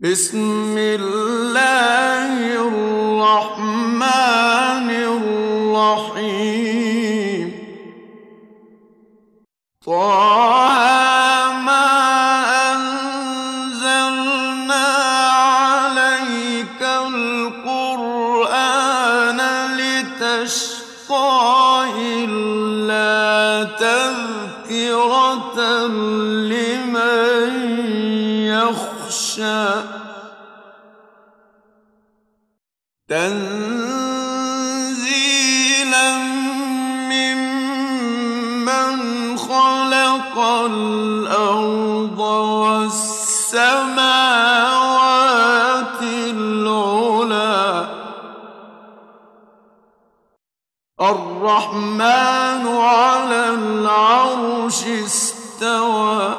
بسم الله الرحمن الرحيم طه ما أنزلنا عليك القرآن لتشقى إلا تذكرة لمن يخشى تنزيلا ممن خلق الأرض والسماوات العلى الرحمن على العرش استوى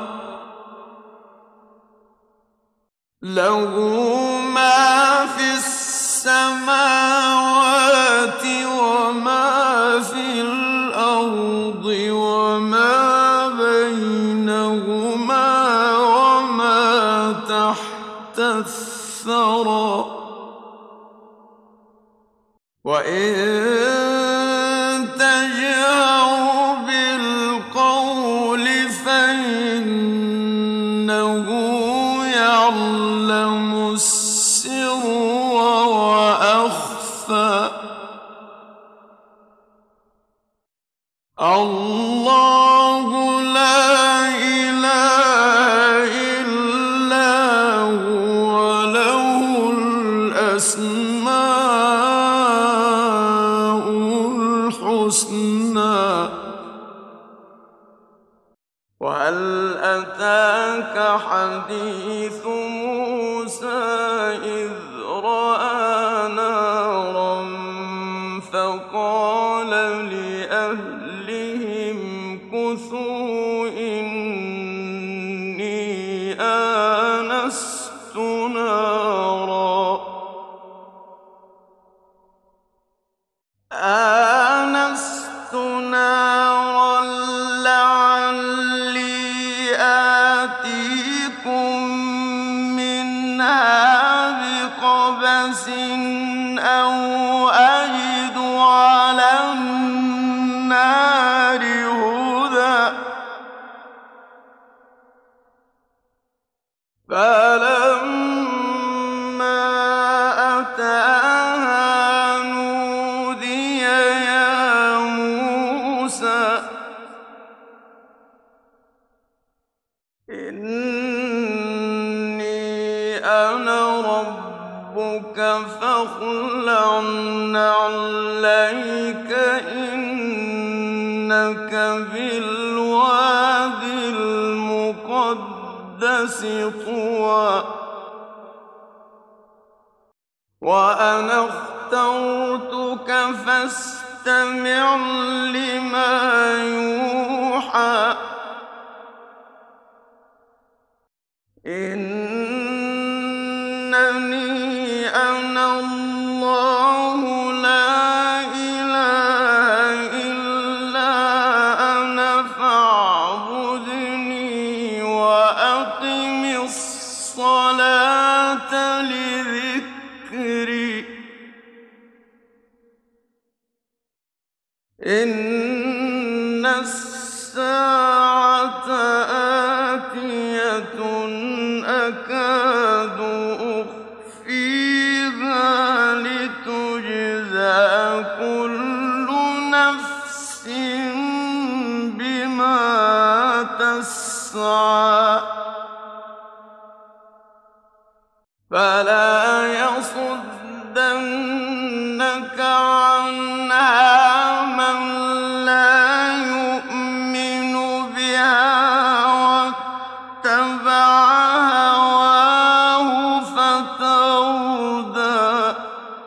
له ما في السماوات وما في الأرض وما بينهما وما تحت الثرى وإن تجهر بالقول فإنه يعلم السر وأخفى الله لا إله إلا هو له الأسماء الحسنى وهل أتاك حديث موسى إذ رأى نارا فقال لأهلهم كثوا إني آنست نارا لعلي آتيكم منها بقبس أو أجد على النار هدى فلما أتاها نودي يا موسى إني أنا ربك فاخلع نعليك إنك بالواد المقدس طوى وأنا اخترتك فاستمع لما يوحى إنني أنا الله لا إله إلا أنا فاعبدني وأقم الصلاة لذكري إن الساعة آتية أكاد أخفيها لتجزى كل نفس بما تسعى فلا يصدنك عنها من لا يؤمن بها واتبع هواه فتردى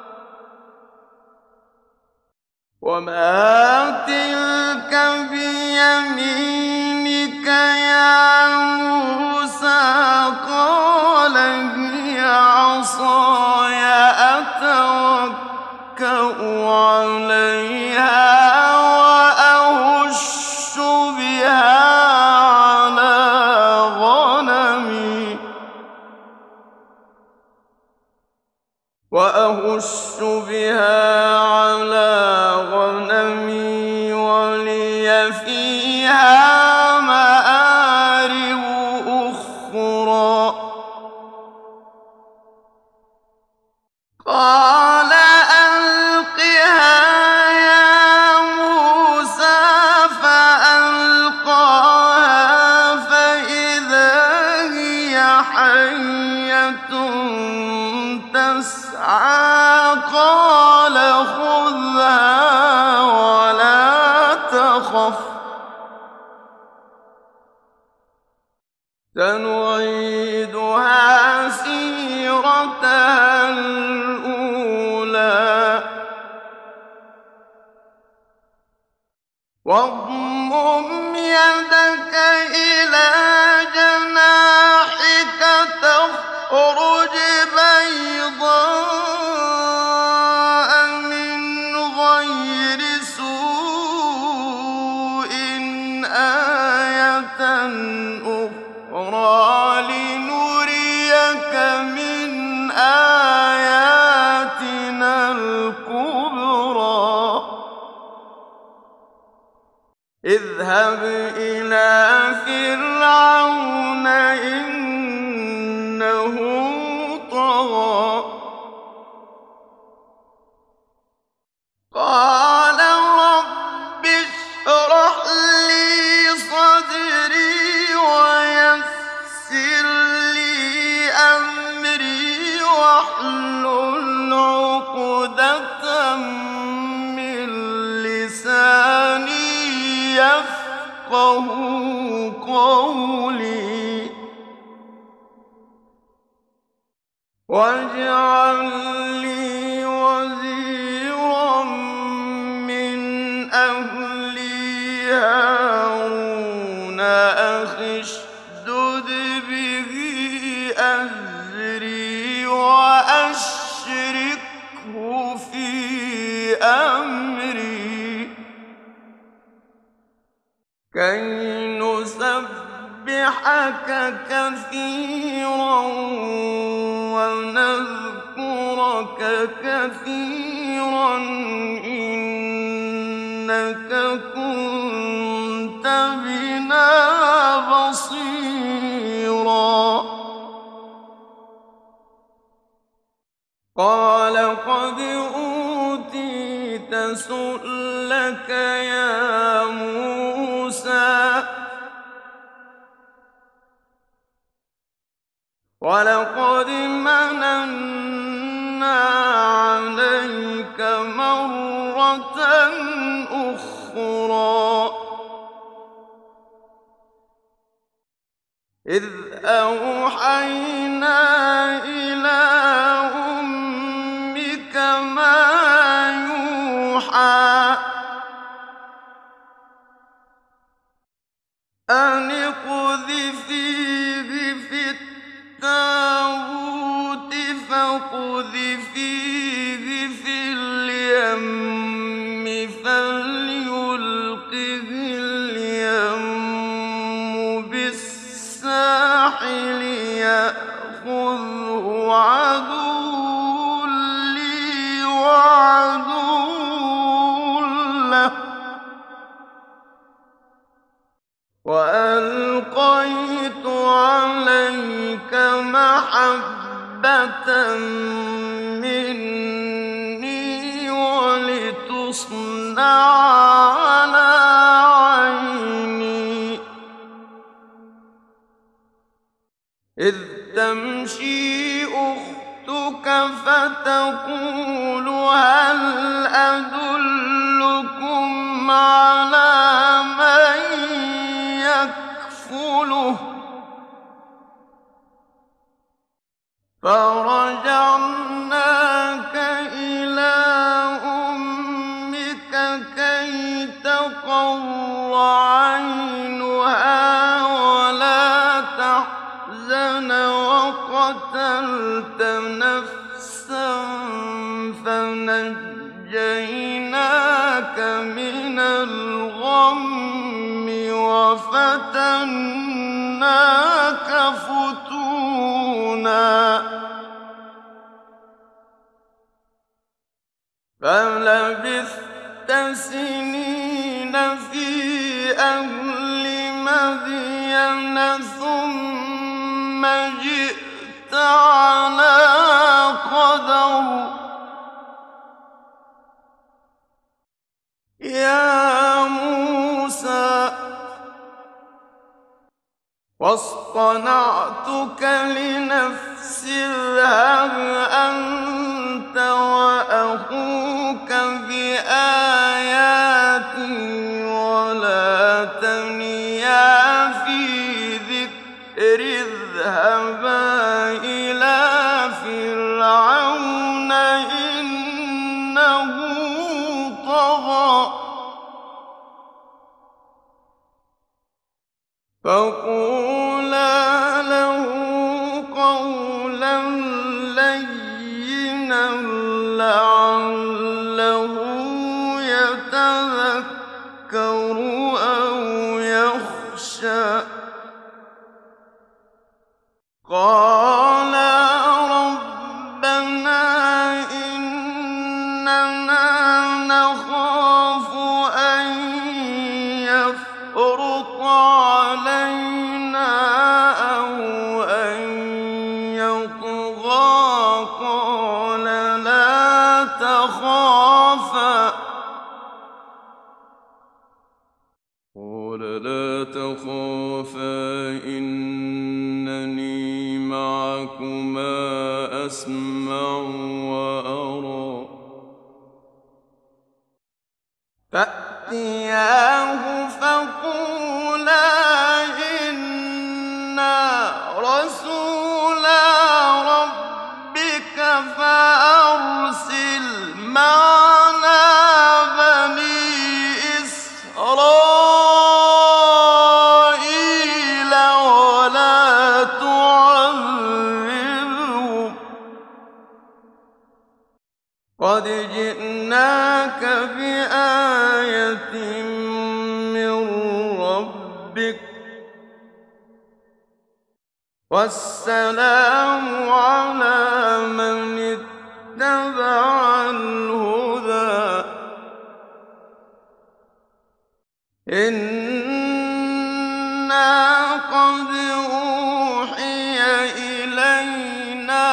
وما تلك بيمينك يا موسى قال هي عصاي أتوكأ عليها وأهش بها على غنمي وأهش بها على غنمي ولي فيها مآرب أخرى قال ألقها يا موسى فألقاها فإذا هي حية تسعى قال خذها ولا تخف سنعيدها سيرتها الأولى واضمم يدك إلى جناحك تخرج بيضاء من غير سوء آية أخرى لنريك من آياتنا الكبرى اذهب إلى فرعون إنه طغى قال رب اشرح لي صدري ويسر لي أمري واحلل عقدة من لساني يفقه قولي واجعل لي وزيرا من أهلي هارون أخي اشدد به أزري وأشركه في أمري كي نسبحك كثيرا ونذكرك كثيرا إنك كنت بنا بصيرا قال قد أوتيت سؤلك يا موسى ولقد مننا عليك مرة أخرى إذ أوحينا إلى أمك ما يوحى أن اقذفيه في التابوت فاقذفيه في اليم فليلقه اليم بالساحل يأخذه عدو لي وعدو له وألقيت عليك محبة مني ولتصنع على عيني إذ تمشي أختك فتقول هل أدلكم على من يكفله فرجعناك إلى أمك كي تقر عينها ولا تحزن وقتلت نفسا فنجيناك من الغم وفتناك فتونا فلبثت سنين في أهل مدين ثم جئت على قدر يا موسى واصطنعتك لنفسي اذهب أنت وأخوك بآياتي ولا تنيا في ذكري اذهبا إلى فرعون إنه طغى فقولا له قولا لينا لعله يتذكر أو يخشى قالا ربنا إننا نخاف أن يفرط علينا أو أن يطغى قال لا تخافا إنني معكما أسمع وأرى فأتياه فقولا إنا رسولا ربك فأرسل معنا بني إسرائيل ولا تعذبهم قد جئناك بآية من ربك والسلام على من اتبع الهدى إنا قد أوحي إلينا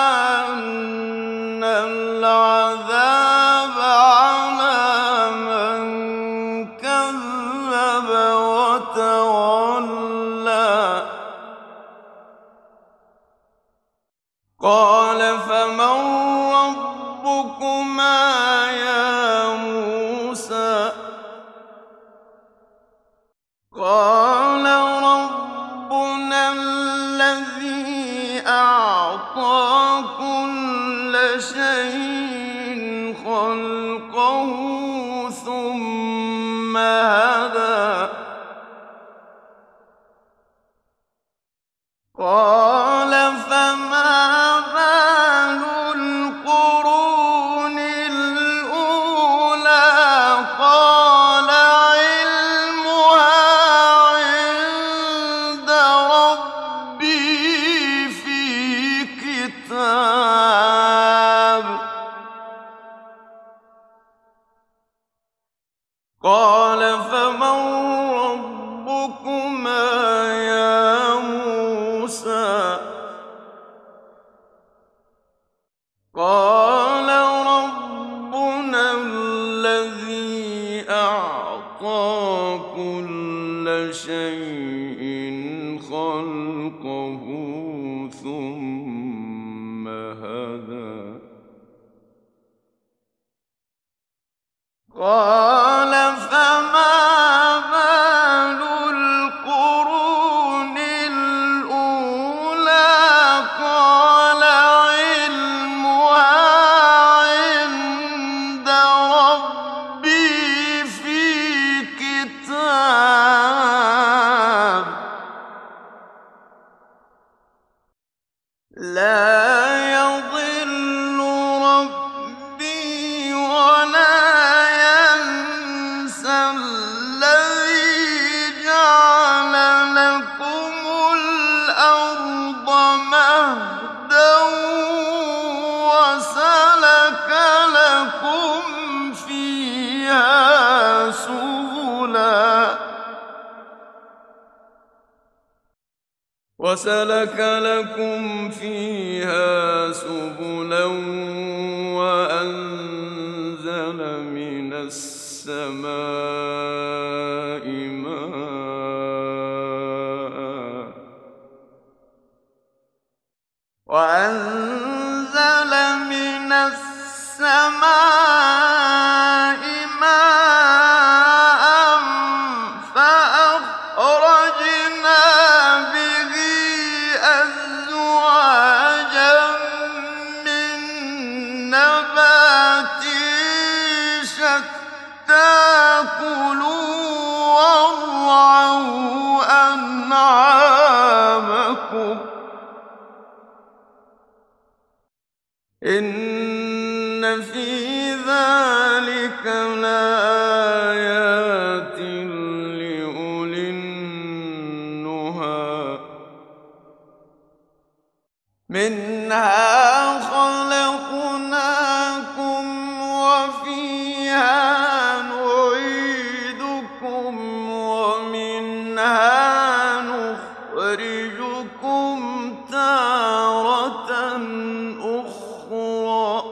أن العذاب على من كذب وتولى قال فمن ربكما يا موسى قال ربنا الذي أعطى كل شيء خلقه ثم هدى قال فما بال القرون الأولى قال علمها عند ربي في كتاب قال فمن ربكما يا موسى قال ربنا الذي أعطى كل شيء خلقه ثم هدى قال فما بال القرون الأولى قال علمها عند ربي في كتاب لا يضل ربي ولا ينسى وسلك لكم فيها سبلا وأنزل من السماء فأخرجنا به أزواجا من نبات شتى كلوا وارعوا أنعامكم إن في ذلك لآيات لأولي النهى منها خلقناكم وفيها نعيدكم ومنها نخرجكم تارة أخرى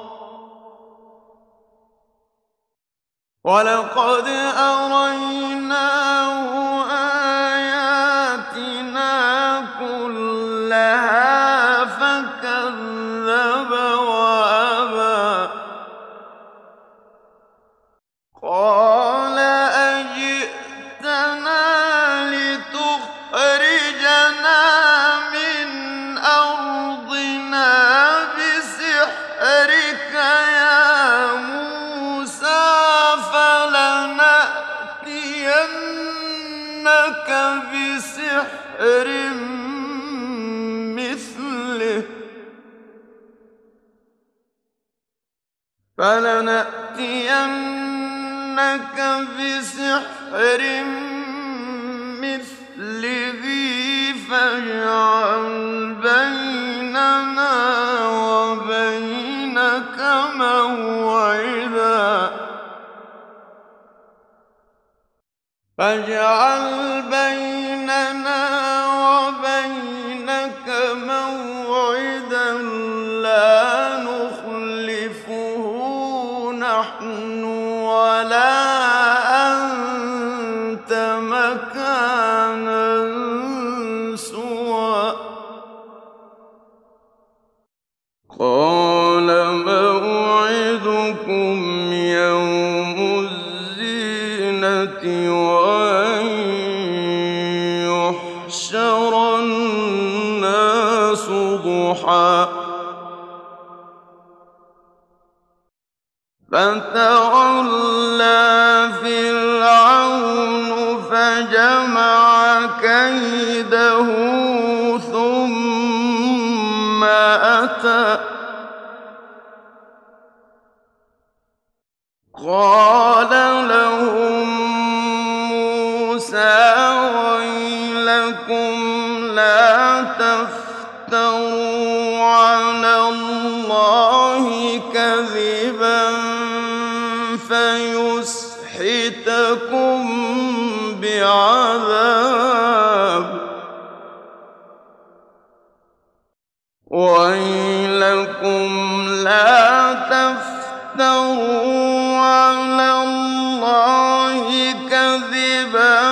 ولقد أريناه آياتنا كلها فكذب وأبى قال أجئتنا لتخرجنا من أرضنا بسحرك يا موسى فلنأتينك بسحر مثله فاجعل بيننا وبينك موعدا لا نخلفه نحن ولا أنت مكانا سوى قال موعدكم يوم الزينة وأن يحشر الناس ضحى فتولى فرعون فجمع كيده ثم أتى قال لهم موسى ويلكم لا تفتروا على الله كذبا فيسحتكم بعذاب ويلكم لا تفتروا على الله كذبا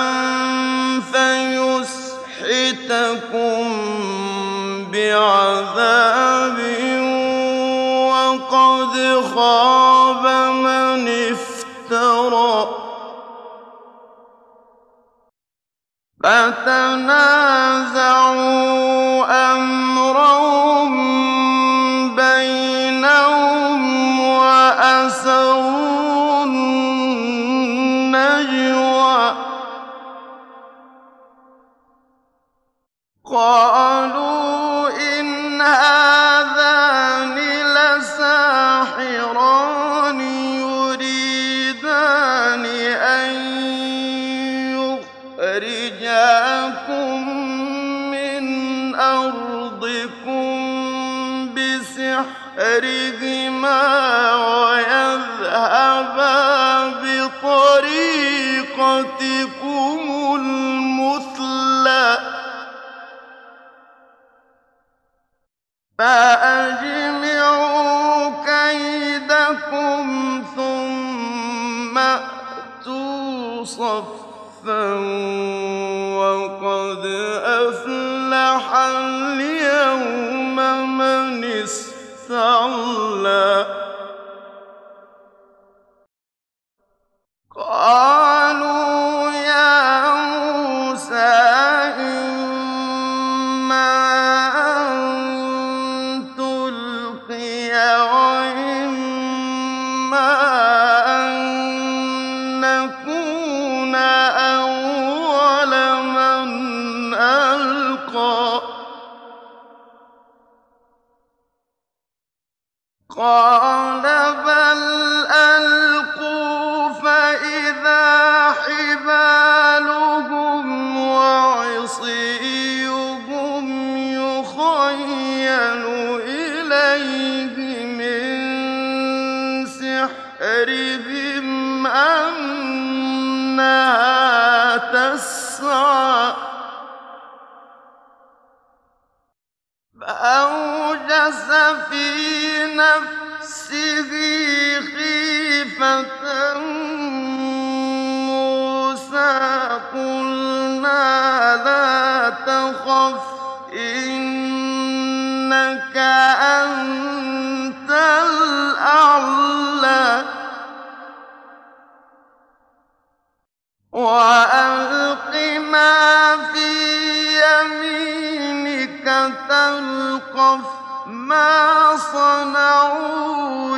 فيسحتكم بعذاب وقد خاب من افترى فتنازعوا أمرهم بينهم وأسروا النجوى قالوا إن هذان لساحران يريدان أن يخرجاكم من أرضكم بسحرهما ويذهبا بطريقتكم. طريقتكم المثلى أَجْمِعُوا كَيْدَكُمْ ثُمَّ ائْتُوا صَفًّا وَقَدْ أَفْلَحَ الْيَوْمَ مَنِ اسْتَعْلَىٰ قَالُوا يَا مُوسَىٰ إِمَّا أَن تُلْقِيَ وَإِمَّا أَن نَّكُونَ أَوَّلَ مَنْ أَلْقَىٰ قَالَ بَلْ أَلْقُوا فَإِذَا حِبَالُهُمْ وَعِصِيُّهُمْ يُخَيَّلُ إِلَيْهِ مِن سِحْرِهِمْ أَنَّهَا تَسْعَىٰ فَأَوْجَسَ فِي نَفْسِهِ خِيفَةً مُّوسَىٰ قُلْنَا لَا تَخَفْ إِنَّكَ أَنتَ الْأَعْلَىٰ وَأَلْقِ مَا فِي يَمِينِكَ تَلْقَفْ مَا صَنَعُوا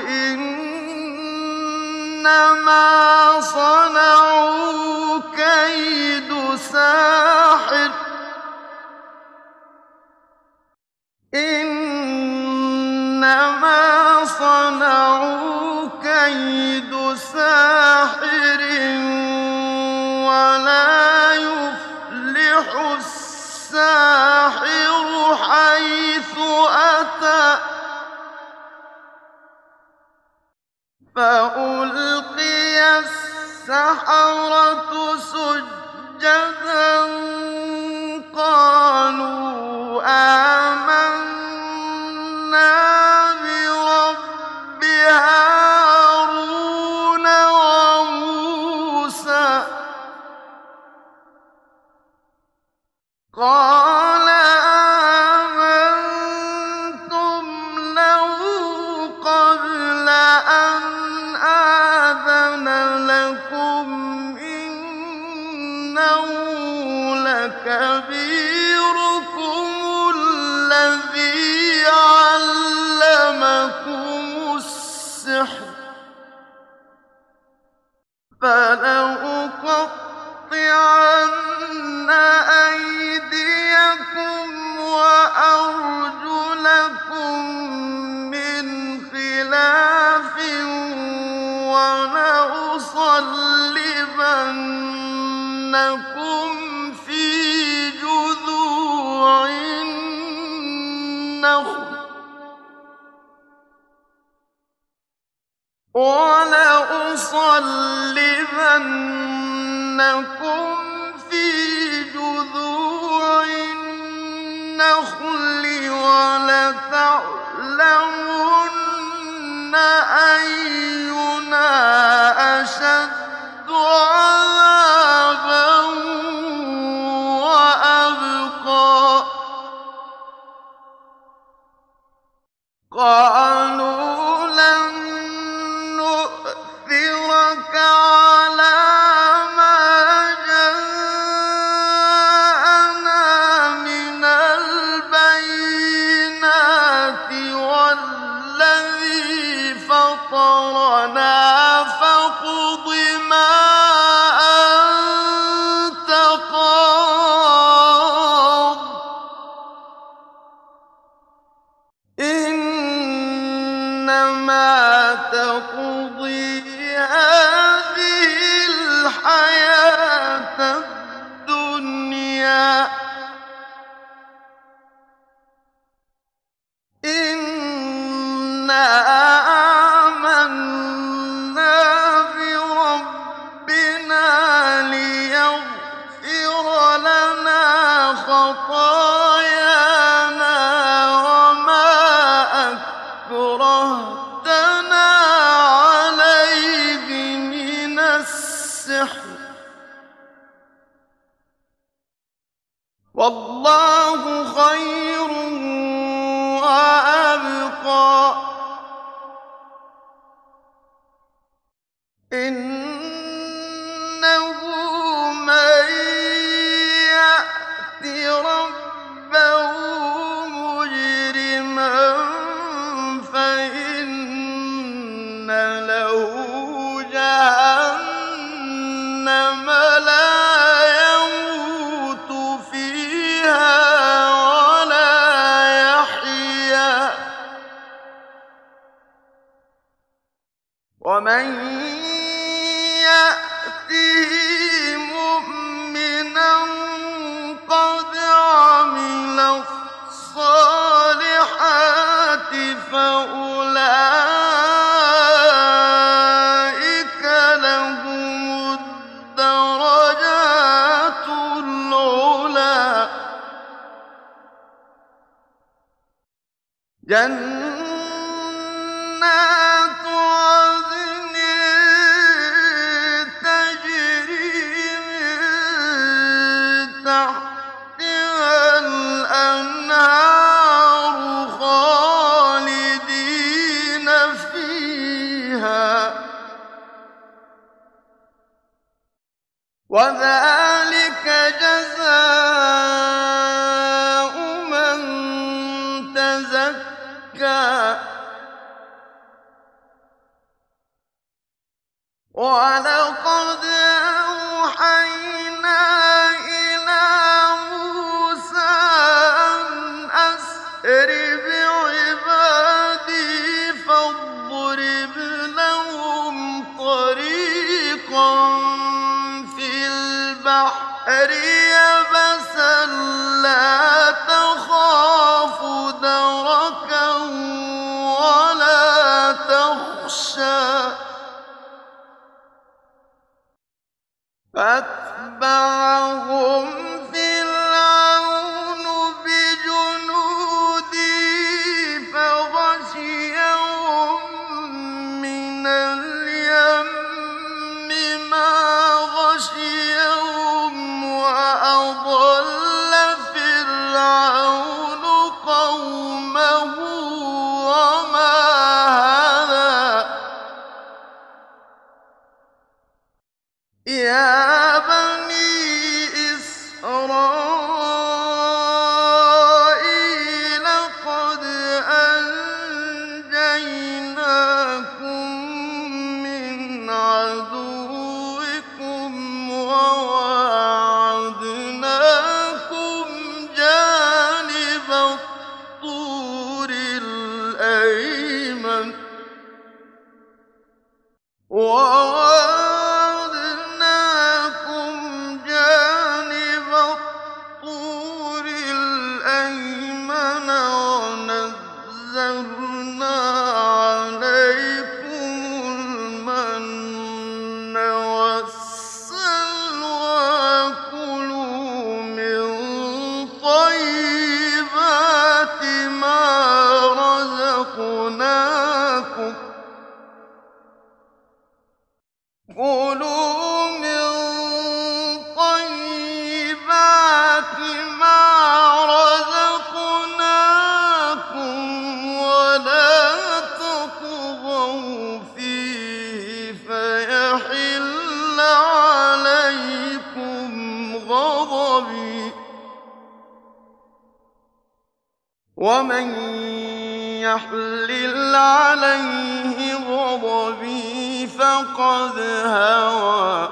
إِنَّمَا صَنَعُوا كَيْدُ سَاحِرٍ وَلَا يُفْلِحُ السَّاحِرُ حَيْثُ أَتَىٰ فَأُلْقِيَ السَّحَرَةُ سُجَّدًا قَالُوا آمَنَّا بِرَبِّ هَارُونَ وَمُوسَىٰ قَالَ آمَنتُمْ لَهُ قَبْلَ أَنْ آذَنَ لَكُمْ إِنَّهُ لَكَبِيرُكُمُ الَّذِي عَلَّمَكُمُ السِّحْرَ فَلَأُقَطِّعَنَّ أَيْدِيَكُمْ وَأَرْجُلَكُم مِّنْ خِلَافٍ وَلَأُصَلِّبَنَّكُمْ فِي جُذُوعِ النَّخْلِ وَلَتَعْلَمُنَّ أَيُّنَا أَشَدُّ عَذَابًا وَأَبْقَىٰ قَالُوا لَن نُّؤْثِرَكَ عَلَىٰ مَا جَاءَنَا مِنَ الْبَيِّنَاتِ وَالَّذِي فَطَرَنَا فَاقْضِ مَا أَنتَ قَاضٍ إِنَّمَا تَقْضِي هَٰذِهِ الْحَيَاةَ الدُّنْيَا إِنَّا آمَنَّا بِرَبِّنَا لِيَغْفِرَ لَنَا خَطَايَانَا وَمَا أكرهتنا عليه من السحر والله خير وأبقى إنه من يأت ربه مجرما فإن له جهنم لا يموت فيها ولا يحيا ومن يأته مؤمنا قد عمل الصالحات فأولئك لهم الدرجات العلى جنات عدن تجري من تحتها الأنهار خالدين فيها وذلك جزاء من تزكى ولقد أوحينا إلى موسى أن أسر بعبادي فاضرب لهم طريقا في البحر يبسا لا تخاف دركا ولا تخشى فأتبعهم فرعون بجنوده فغشيهم من اليم ما غشيهم وأضل فرعون قومه وما هدى يا بني إسرائيل قد أنجيناكم من عدوكم وواعدناكم جانب الطور الأيمن ونزلنا عليكم المن والسلوى كلوا من طيبات ما رزقناكم كلوا من طيبات ما رزقناكم ولا تطغوا فيه فيحل عليكم غضبي ومن يحلل عليه غضبي فقد هوى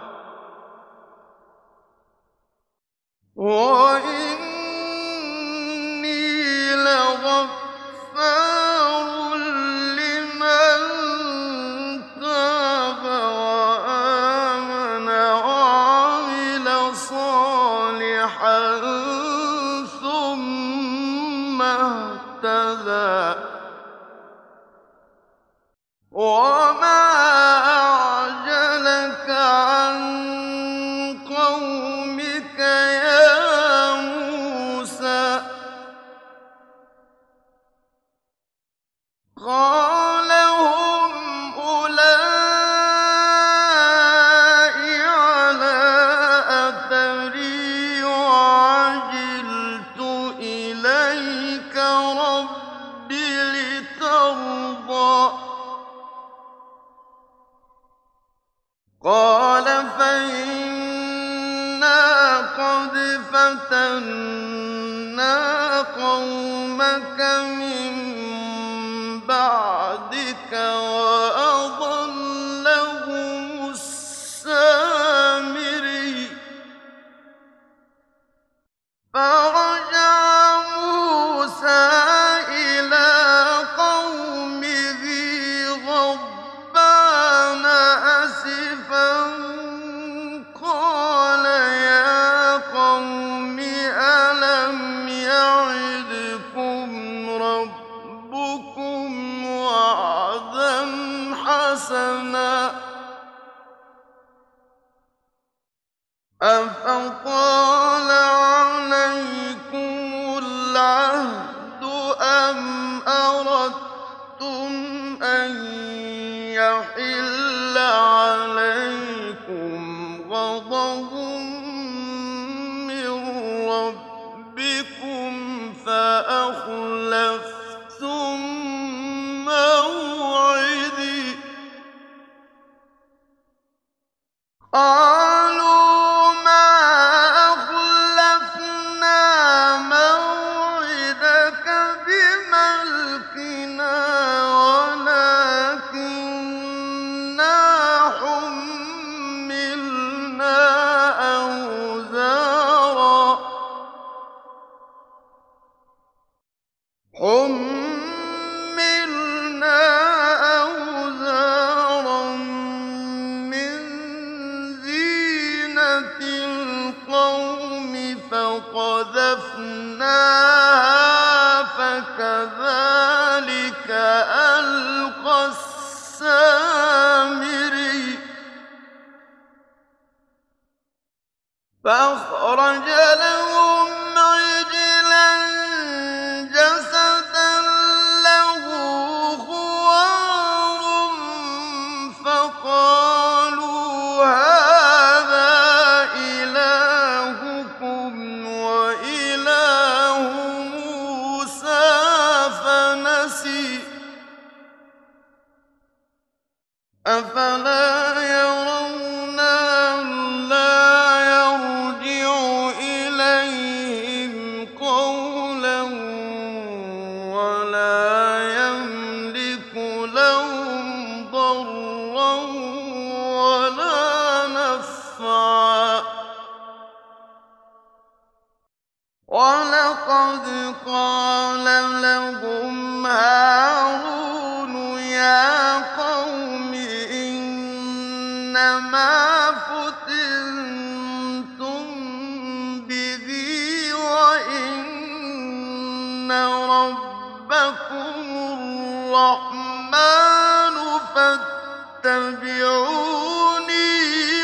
وإني لغفار لمن تاب وآمن وعمل صالحا ثم اهتدى وما أعجلك عن قومك يا موسى قَالَ هُمْ أُولَاءِ عَلَىٰ أَثَرِي وَعَجِلْتُ إِلَيْكَ رَبِّ لِتَرْضَىٰ قَالَ فَإِنَّا قَدْ فَتَنَّا قَوْمَكَ مِن بَعْدِكَ وَأَضَلَّهُمُ السَّامِرِيُّ فَرَجَعَ مُوسَىٰ إِلَىٰ قَوْمِهِ غَضْبَانَ أَسِفًا قَالَ يَا قَوْمِ أَلَمْ يَعِدْكُمْ رَبُّكُمْ وَعْدًا حَسَنًا أَفَطَالَ عَلَيْكُمُ الْعَهْدُ أَمْ أَرَدتُّمْ أَن يَحِلَّ عَلَيْكُمْ غَضَبٌ مِّن رَّبِّكُمْ فَأَخْلَفْتُم مَّوْعِدِي قَالُوا مَا أَخْلَفْنَا مَوْعِدَكَ بِمَلْكِنَا وَلَٰكِنَّا حُمِّلْنَا أَوْزَارًا مِّن زِينَةِ الْقَوْمِ فَقَذَفْنَاهَا فَكَذَٰلِكَ أَلْقَى السَّامِرِيُّ فَأَخْرَجَ لَهُمْ عِجْلًا جَسَدًا لَّهُ خُوَارٌ فَقَالُوا هَٰذَا إِلَٰهُكُمْ وَإِلَٰهُ مُوسَىٰ فَنَسِيَ أَفَلَا يَرَوْنَ أَلَّا يَرْجِعُ إِلَيْهِمْ قَوْلًا وَلَا يَمْلِكُ لَهُمْ ضَرًّا وَلَا نَفْعًا وَلَقَدْ قَالَ لَهُمْ هَارُونُ يَا قَوْمِ إِنَّمَا فُتِنتُم بِهِ وَإِنَّ رَبَّكُمُ الرَّحْمَٰنُ فَاتَّبِعُونِي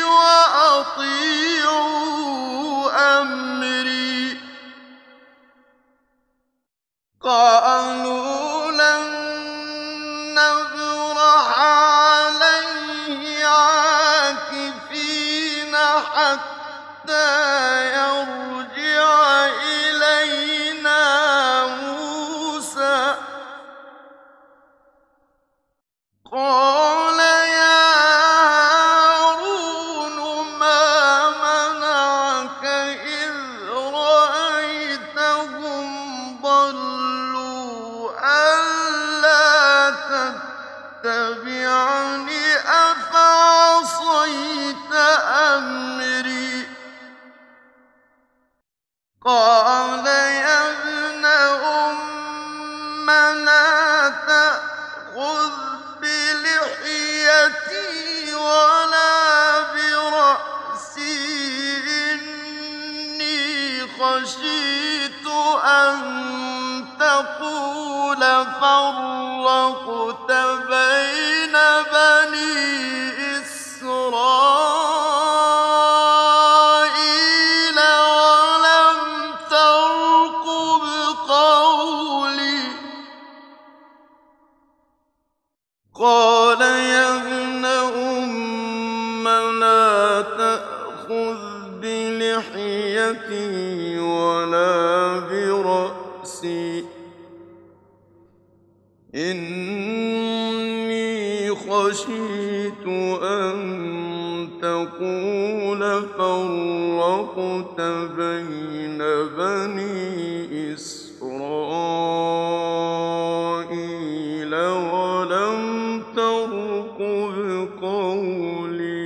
وَأَطِيعُوا أَمْرِي قَالُوا لَن نَّبْرَحَ عَلَيْهِ عَاكِفِينَ حَتَّىٰ يَرْجِعَ إِلَيْنَا مُوسَىٰ قَالَ يَا هَارُونُ مَا مَنَعَكَ إِذْ رَأَيْتَهُمْ ضَلُّوا أَلَّا تَتَّبِعَنِ أَفَعَصَيْتَ أَمْرِي قَالَ يَا ابْنَ أُمَّ لَا تَأْخُذْ بِلِحْيَتِي وَلَا بِرَأْسِي إِنِّي خَشِيتُ أَن تَقُولَ فَرَّقْتَ بَيْنَ بَنِي إِسْرَائِيلَ وَلَمْ تَرْقُبْ قَوْلِي قال يا ابن أم لا تأخذ بلحيتي ولا برأسي إني خشيت أن تقول فرقت بين بني إسرائيل ولم ترقب قولي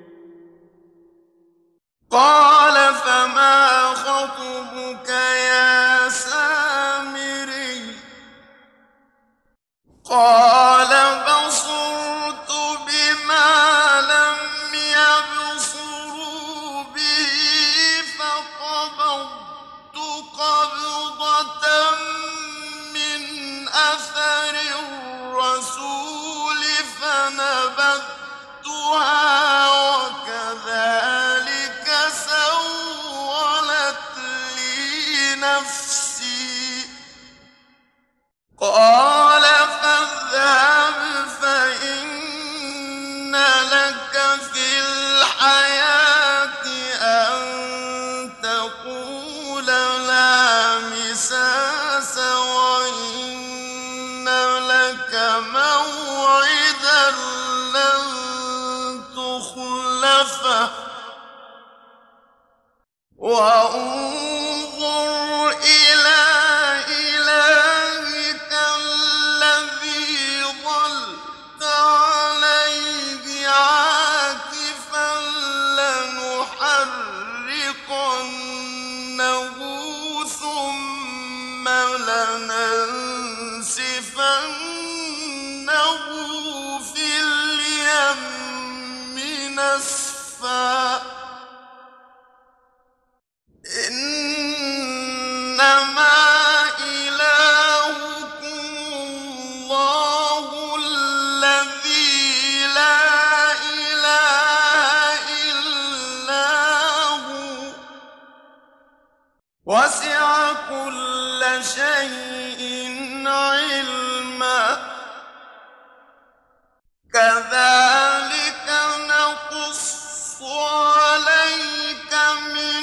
قال فما خطبك يا سامري قال بصرت بما لم يبصروا به فقبضت قبضة من أثر الرسول فنبذتها وكذلك سولت لي نفسي قال فاذهب فإن لك في الحياة أن تقول لا مساس وإن لك موعدا لن تخلفه وانظر إلى إلهك الذي ظلت عليه عاكفا لنحرقنه ثم لننسفنه في اليم نسفا إنما إلهكم الله الذي لا إله إلا هو وسع كل شيء علما كذلك نقص عليك من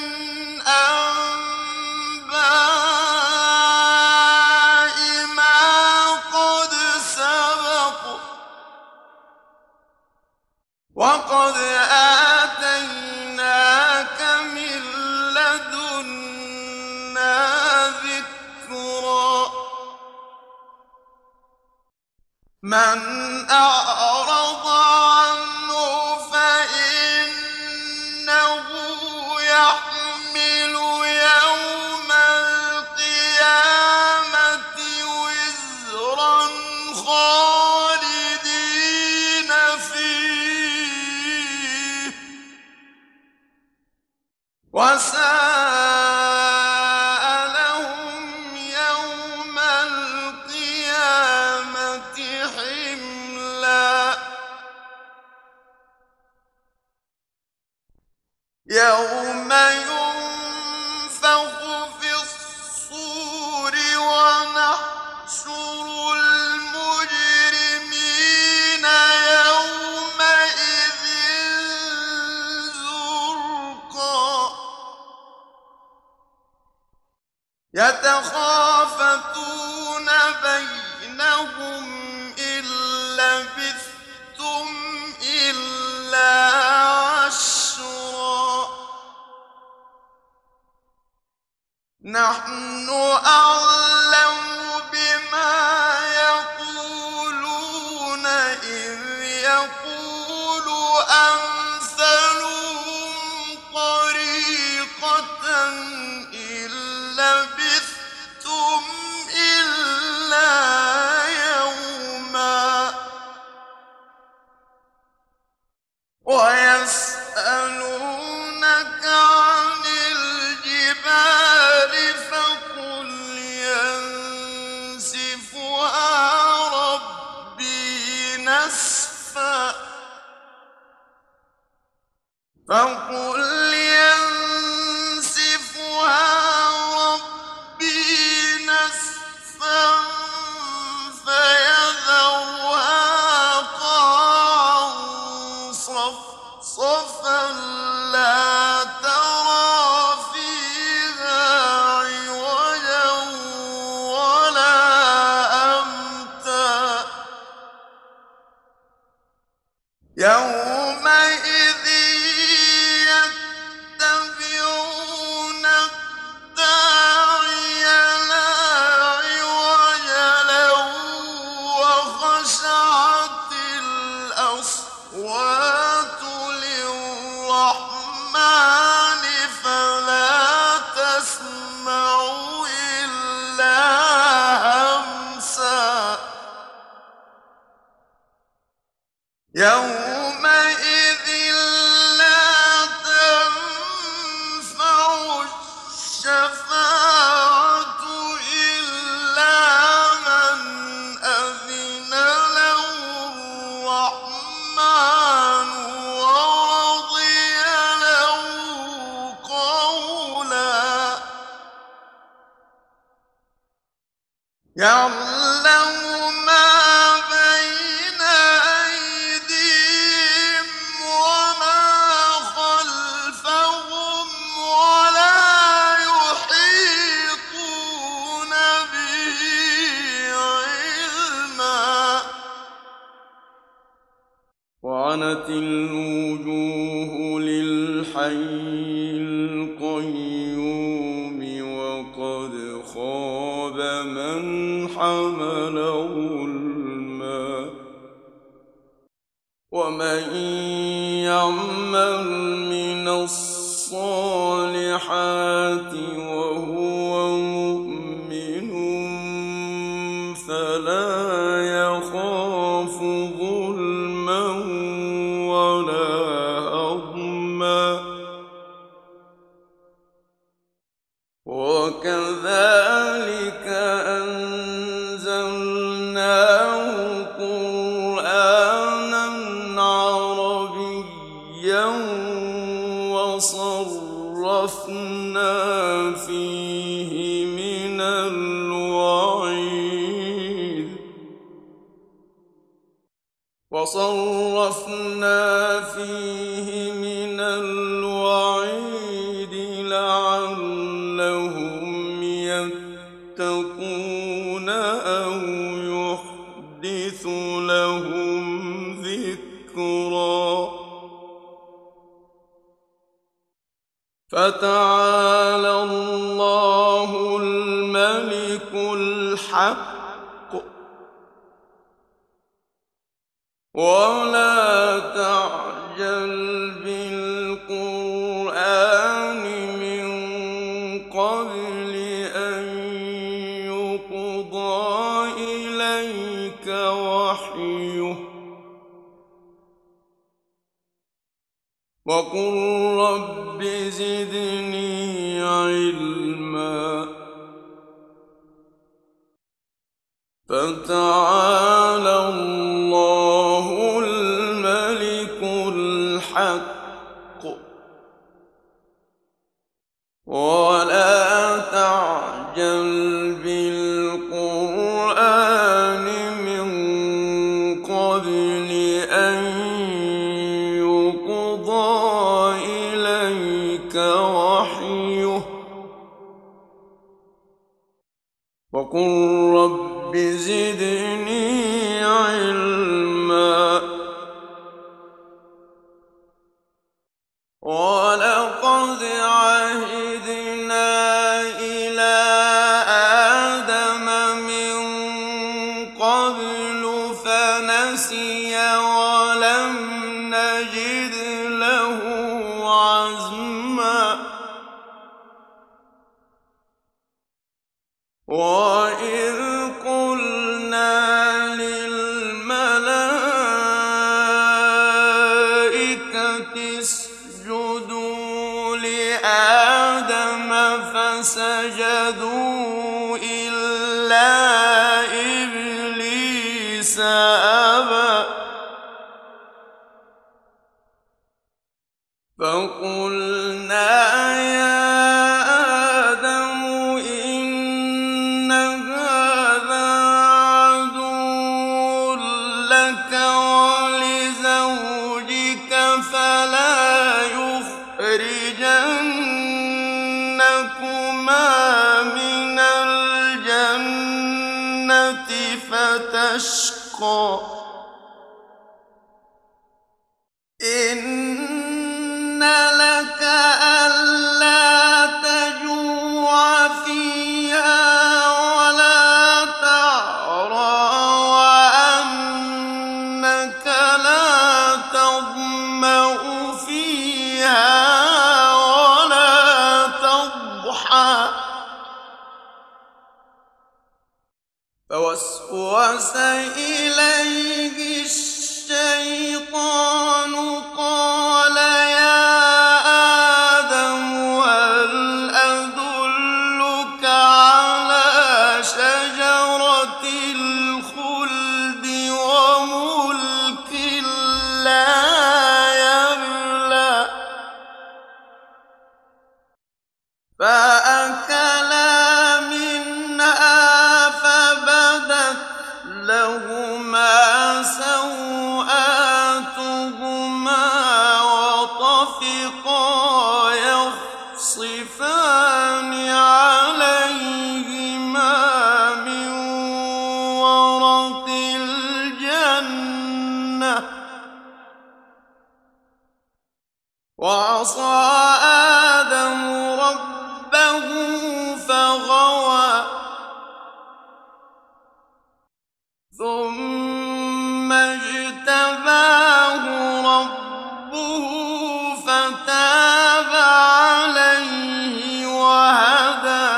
أنباء ما قد سبق وقد آتيناك من لدنا ذكرا من أعرض عنه فإنه يحمل يوم القيامة وزرا خالدين فيه وساء لهم يوم القيامة حملا يوم ينفخ في الصور ونحشر المجرمين يومئذ زرقا يتخافتون بينهم إن لبثتم إلا عشرا نحن أعلم بما يقولون إذ يقول أمثلهم طريقة إن لبثتم إلا يوما ويسألونك عن الجبال فقل ينسفها ربي نسفا فقل ينسفها ربي نسفا فيذرها يومئذ يتبعون الداعي لا عوج له وخشعت الأصوات للرحمن فلا تسمع إلا همسا يومئذ لا تنفع الشفاعة إلا من أذن له الرحمن ورضي له قولا يعلم ما بين أيديهم وما خلفهم ولا يحيطون به علما وعنت الوجوه للحي القيوم وقد خاب من حمل ظلما ومن يعمل من الصالحات وهو مؤمن فلا يخاف ظلما ولا هضما وكذلك أنزلناه قرآنا عربيا وصرفنا فيه من الوعيد لعلهم يتقون أو يحدث لهم ذكرا فتعالى الله الملك الحق ولا تعجل بالقرآن من قبل أن يقضى إليك وحيه وقل رب زدني علما فتعالى الله الملك الحق ولا تعجل بالقرآن من قبل أن يقضى إليك وحيه وقل رب زدني علما ولقد عهدنا إلى آدم من قبل فنسي ولم نجد له عزما وإذ قلنا للملائكة اسجدوا لآدم فسجدوا إلا إبليس أبى فقلنا يا آدم إن هذا عدو لك ولزوجك فلا يخرجنكما من الجنة فتشقى إِنَّ لَكَ أَلَّا تَجُوعَ فِيهَا وَلَا تَعْرَىٰ وَأَنَّكَ لَا تَظْمَأُ فِيهَا وَلَا تَضْحَىٰ فَوَسْوَسَ إِلَيْهِ الشَّيْطَانُ قَالَ يَا آدَمُ هَلْ أَدُلُّكَ عَلَىٰ شَجَرَةِ الْخُلْدِ وَمُلْكٍ لَّا يَبْلَىٰ فَأَكَلَا مِنْهَا فَبَدَتْ لَهُمَا سَوْآتُهُمَا وَطَفِقَا يَخْصِفَانِ عَلَيْهِمَا مِن وَرَقِ الْجَنَّةِ وَعَصَىٰ آدَمُ رَبَّهُ فَغَوَىٰ ثُمَّ اجْتَبَاهُ رَبُّهُ فَتَابَ عَلَيْهِ وَهَدَىٰ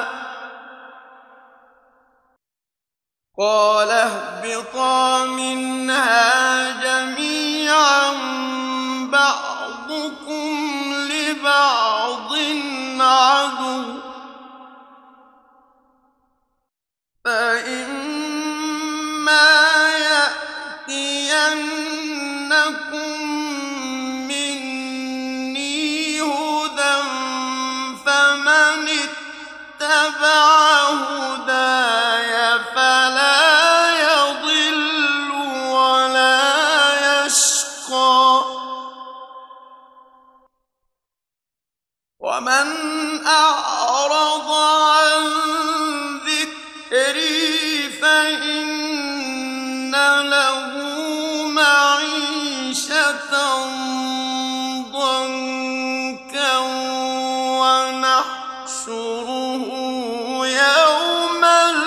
قَالَ اهْبِطَا مِنْهَا جَمِيعًا بَعْضُكُمْ لِبَعْضٍ عَدُوٌّ فَإِمَّا يَأْتِيَنَّكُم مِّنِّي هُدًى فَمَنِ اتَّبَعَ هُدَايَ فَلَا يَضِلُّ وَلَا يَشْقَىٰ وَمَنْ أَعْرَضَ عَن ذِكْرِي فَإِنَّ لَهُ مَعِيشَةً ضَنكًا وَنَحْشُرُهُ يَوْمَ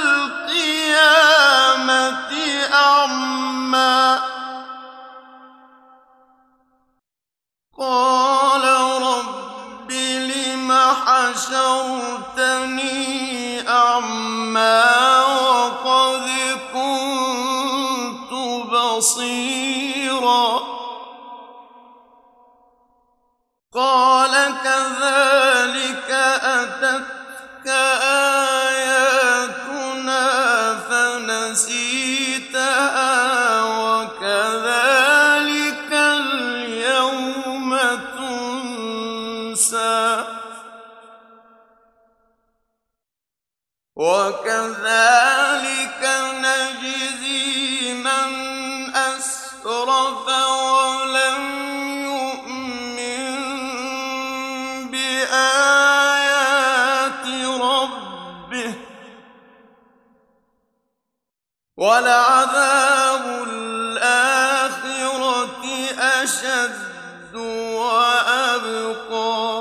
الْقِيَامَةِ أَعْمَىٰ قَالَ رَبِّ لِمَ حَشَرْتَنِي أَعْمَىٰ وَقَدْ كُنتُ بَصِيرًا قَالَ كَذَٰلِكَ أَتَتْكَ آيَاتُنَا فَنَسِيتَهَا وَكَذَٰلِكَ الْيَوْمَ تُنسَىٰ وَكَذَٰلِكَ نَجْزِي مَنْ أَسْرَفَ وَلَمْ يُؤْمِن بِآيَاتِ رَبِّهِ وَلَعَذَابُ الْآخِرَةِ أَشَدُّ وَأَبْقَىٰ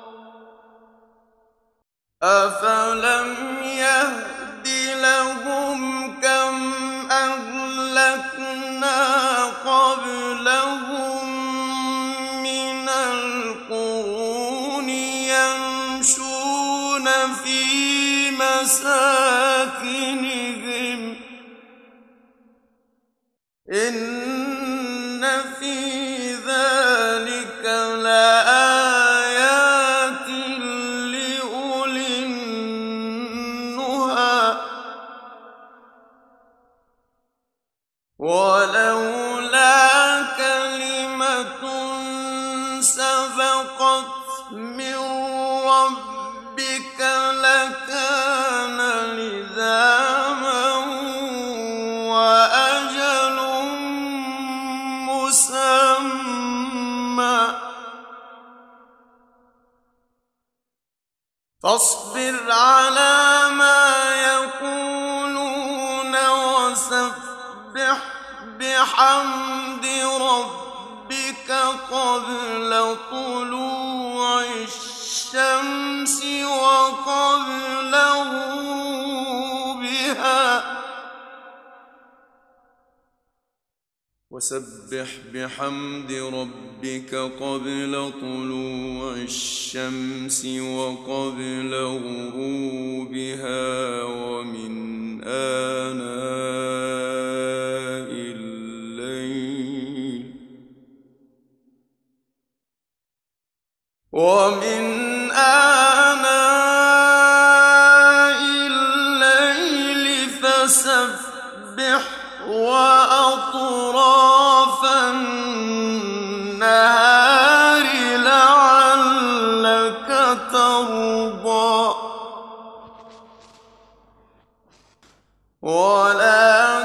أَفَلَمْ يَهْدِ لَهُمْ كَمْ أَهْلَكْنَا قَبْلَهُم مِّنَ الْقُرُونِ يَمْشُونَ فِي مَسَاكِنِهِمْ إِنَّ فِي ذَٰلِكَ لَآيَاتٍ لِّأُولِي النُّهَىٰ وَلَوْلَا كَلِمَةٌ سَبَقَتْ مِن رَّبِّكَ لَكَانَ لِزَامًا وَأَجَلٌ مُّسَمًّى فاصبر على ما يقولون وسبح بحمد ربك ربك قبل طلوع الشمس وقبل غروبها وسبح بحمد ربك قبل طلوع الشمس وقبل غروبها ومن آناء الليل فسبح وأطراف النهار لعلك ترضى ولا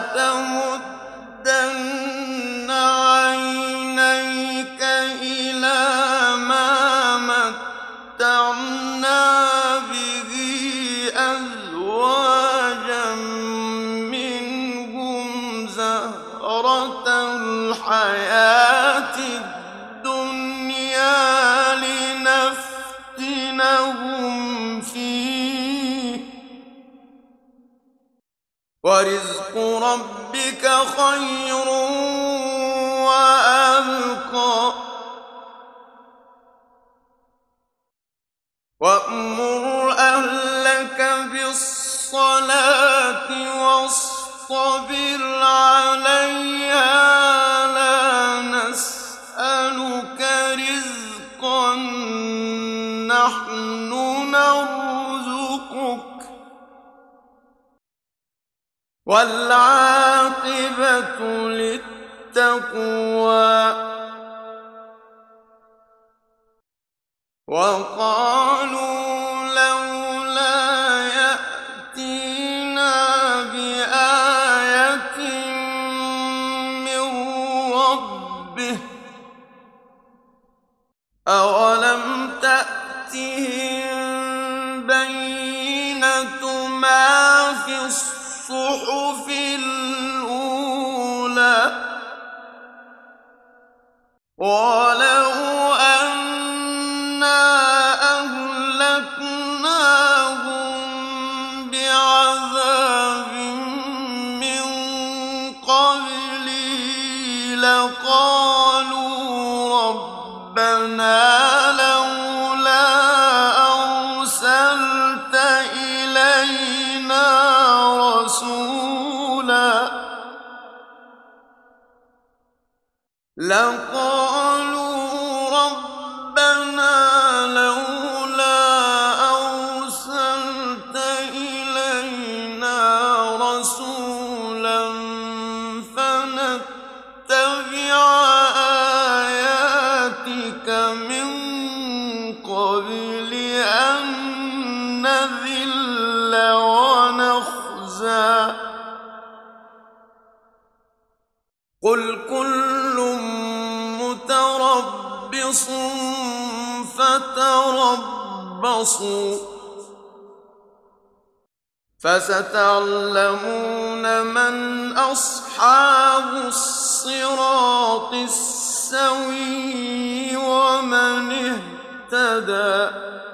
تمدن عينيك إلى ما متعنا به أزواجا منهم زهرة الحياة الدنيا لنفتنهم فيه ورزق ربك خير وأبقى وأمر أهلك بالصلاة واصطبر عليها لا نسألك رزقا نحن نرزقك والعاقبة للتقوى وقالوا لولا يأتينا بآية من ربه أولم تأتهم بينة ما في الصحف الأولى ولو أنا أهلكناهم بعذاب من قبله لقالوا ربنا لولا أرسلت إلينا رسولا فنتبع آياتك من قبل أن نذل ونخزى قل كل متربص فتربصوا فستعلمون من أصحاب الصراط السوي ومن اهتدى